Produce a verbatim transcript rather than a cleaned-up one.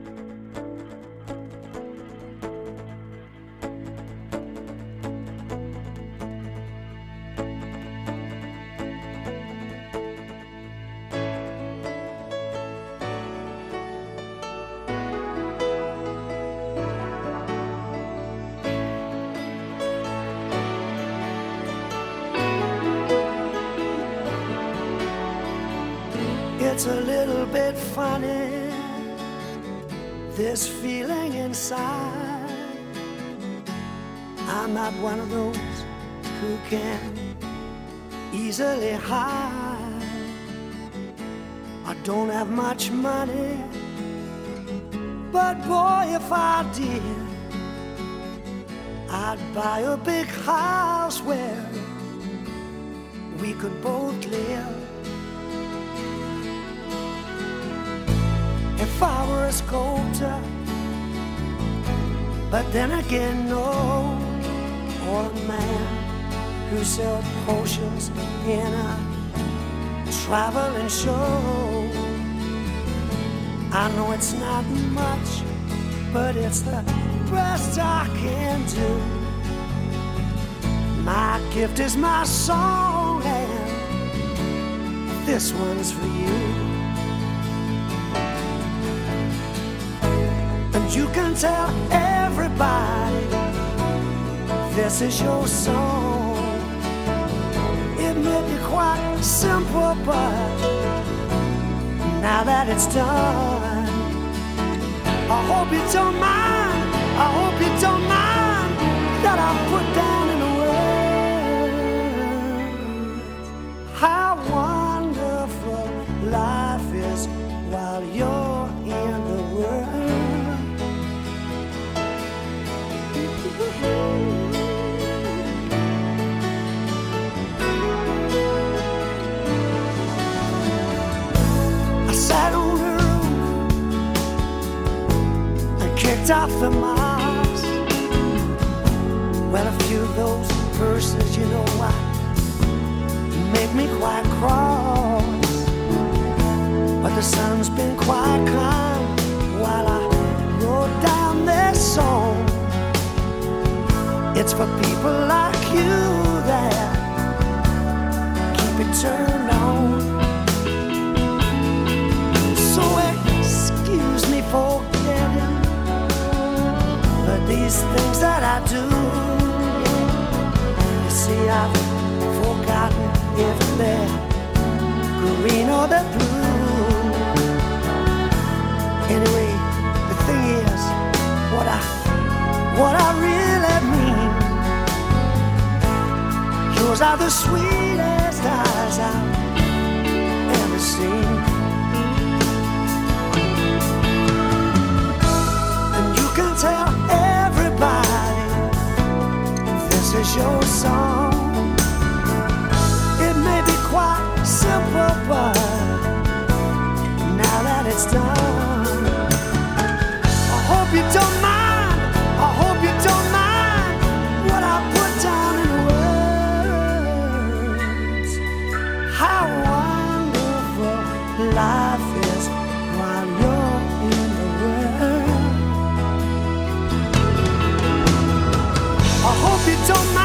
It's a little bit funny, this feeling inside. I'm not one of those who can easily hide. I don't have much money, but boy, if I did, I'd buy a big house where we could both live. If I were a sculptor, but then again, no, or a man who sells potions in a traveling show. I know it's not much, but it's the best I can do. My gift is my song, and this one's for you. You can tell everybody this is your song. It may be quite simple, but now that it's done, I hope you don't mind, I hope you don't mind that I put down in words how wonderful life is while you're in the world. I sat on the roof and kicked off the moss. Well, a few of those verses, you know what, make me quite cross. But the sun's been quite kind while I wrote down this song. It's for people like you that keep it turned on. So excuse me for getting but these things that I do. You see, I've forgotten if they're green or they're blue. Anyway, the thing is, what I what I really mean, yours are the sweetest eyes I've ever seen. And you can tell everybody this is your song. It may be quite simple, but now that it's done, I hope you don't mind. I hope you don't mind what I put down in words. How wonderful life is while you're in the world. I hope you don't mind.